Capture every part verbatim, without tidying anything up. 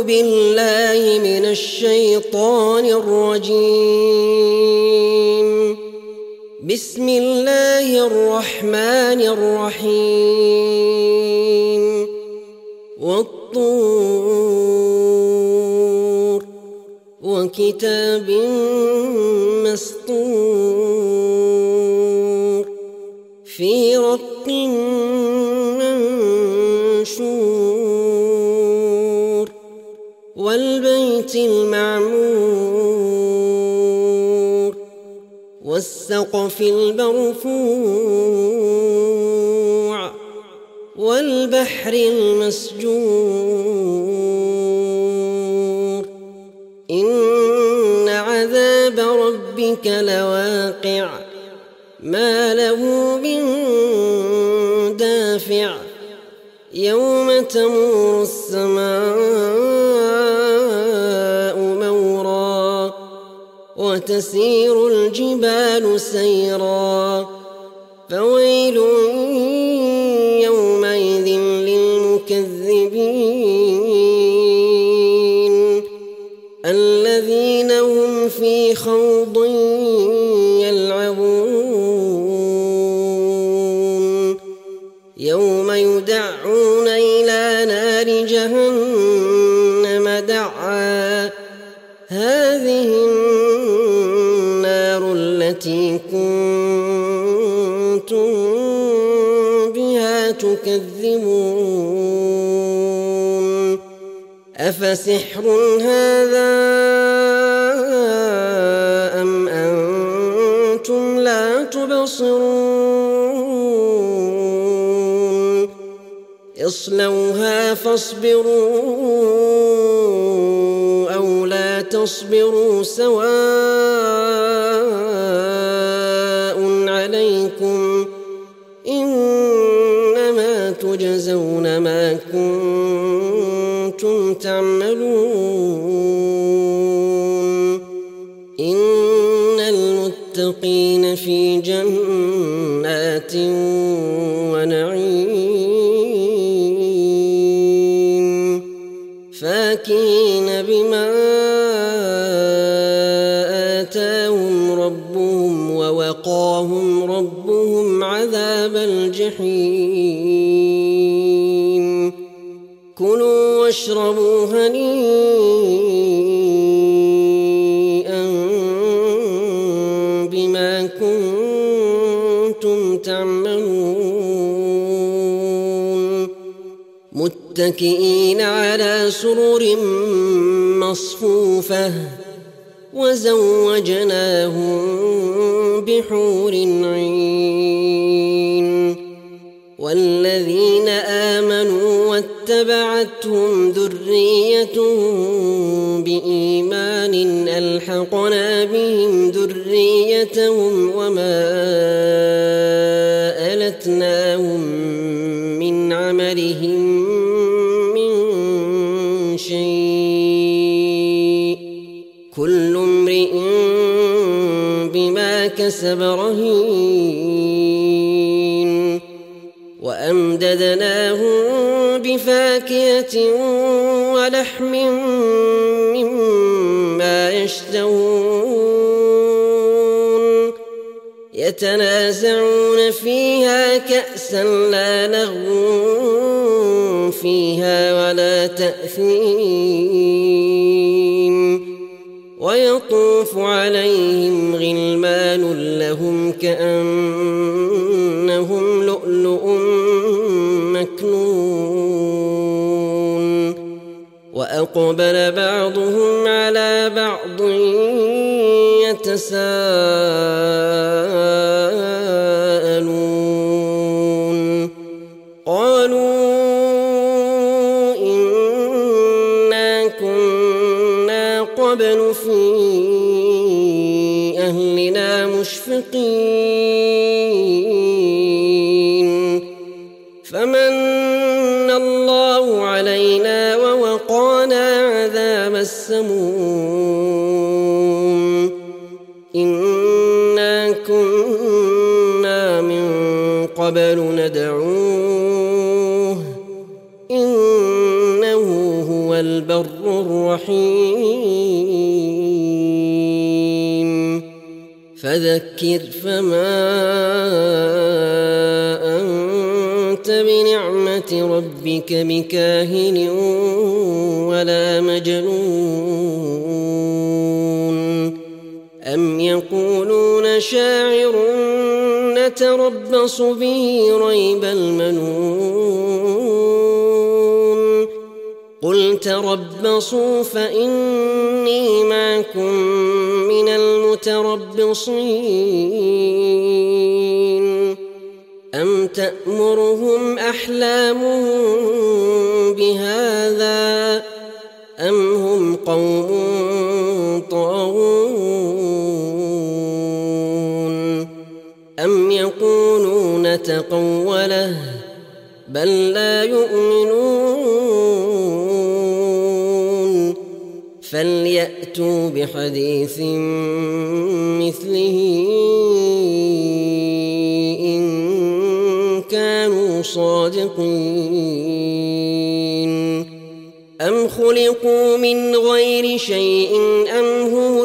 بالله من الشيطان الرجيم. بسم الله الرحمن الرحيم. والطور وكتاب مسطور في رق منشور والبيت المعمور والسقف المرفوع والبحر المسجور إن عذاب ربك لواقع ما له من دافع يوم تمور السماء مورا وتسير الجبال سيرا فويل يومئذ للمكذبين الذين هم في خوض يلعبون يوم يدعون إلى نار جهنم دعا هذه النار التي كنتم بها تكذبون أفسحر هذا أم أنتم لا تبصرون اصلوها فاصبروا أو لا تصبروا سواء عليكم إنما تجزون ما كنتم تعملون إن المتقين في جنات ونعيم فاكهين بما آتاهم ربهم ووقاهم ربهم عذاب الجحيم كلوا واشربوا هنيئا بما كنتم تعملون متكئين على سرر مصفوفة وزوجناهم بحور عين والذين آمنوا واتبعتهم ذريتهم بإيمان ألحقنا بهم ذريتهم وما ألتناهم من عملهم من شيء كل امرئ بما كسب رهين وأمددناهم بفاكهة ولحم مما يشتهون يتنازعون فيها كأسا لا لغو فيها ولا تأثيم ويطوف عليهم غلمان لهم كأنهم لؤلؤ مكنون وأقبل بعضهم على بعض يتساءلون قالوا إنا كنا قبل في أهلنا مشفقين فمن الله علينا ووقانا عذاب السموم إنا كنا من قبل ندعوه إنه هو البر الرحيم فذكر فما أنت بنعمة ربك بكاهن ولا مجنون أم يقولون شاعر نتربص به ريب المنون قل تربصوا فإني معكم من المتربصين أم تأمرهم أحلامهم بهذا أم هم قوم طاغون أم يقولون تقوله بل لا يؤمنون فليأتوا بحديث مثله إن كانوا صادقين أم خلقوا من غير شيء أم هم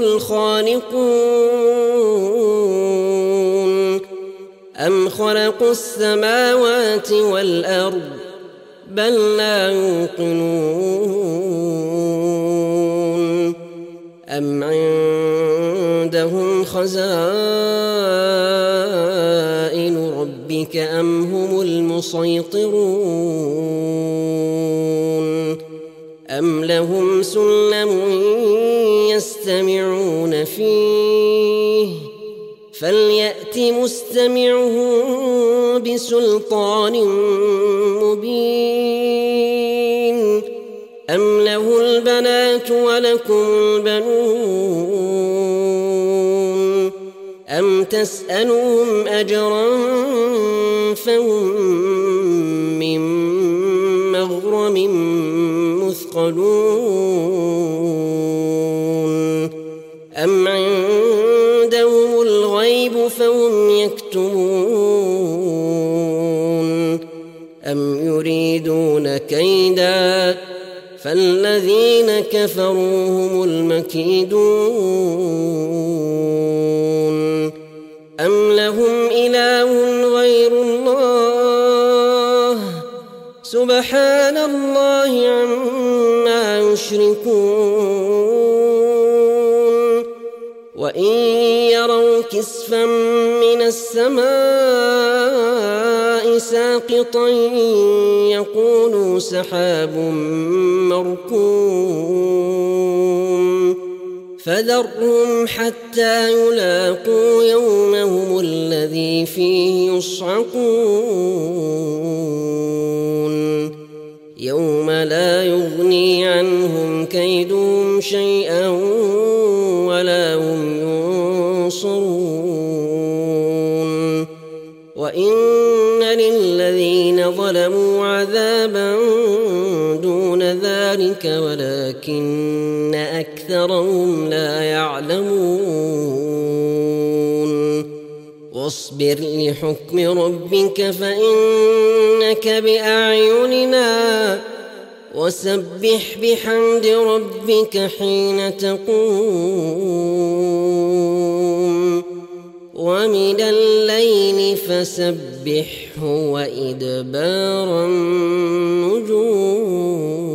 الخالقون أم خلقوا السماوات والأرض بل لا يوقنون أم عندهم خزائن ربك أم هم المسيطرون أم لهم سلم يستمعون فيه فليأت مستمعهم بسلطان مبين أم له البنات ولكم البنون أم تسألهم أجرا فهم من مغرم مثقلون أم عندهم الغيب فهم يكتبون أم يريدون كيدا فالذين كفروا هم المكيدون أم لهم إله غير الله سبحان الله عما يشركون وإن يروا كسفا من السماء ساقطا يقولوا سحاب مركوم فذرهم حتى يلاقوا يومهم الذي فيه يصعقون يوم لا يغني عنهم كيدهم شيئا ولا هم ينصرون وإن للذين ظلموا عذابا دون ذلك ولكن أكثرهم لا يعلمون واصبر لحكم ربك فإنك بأعيننا وسبح بحمد ربك حين تقوم ومن الليل فسبحه وإدبار النجوم.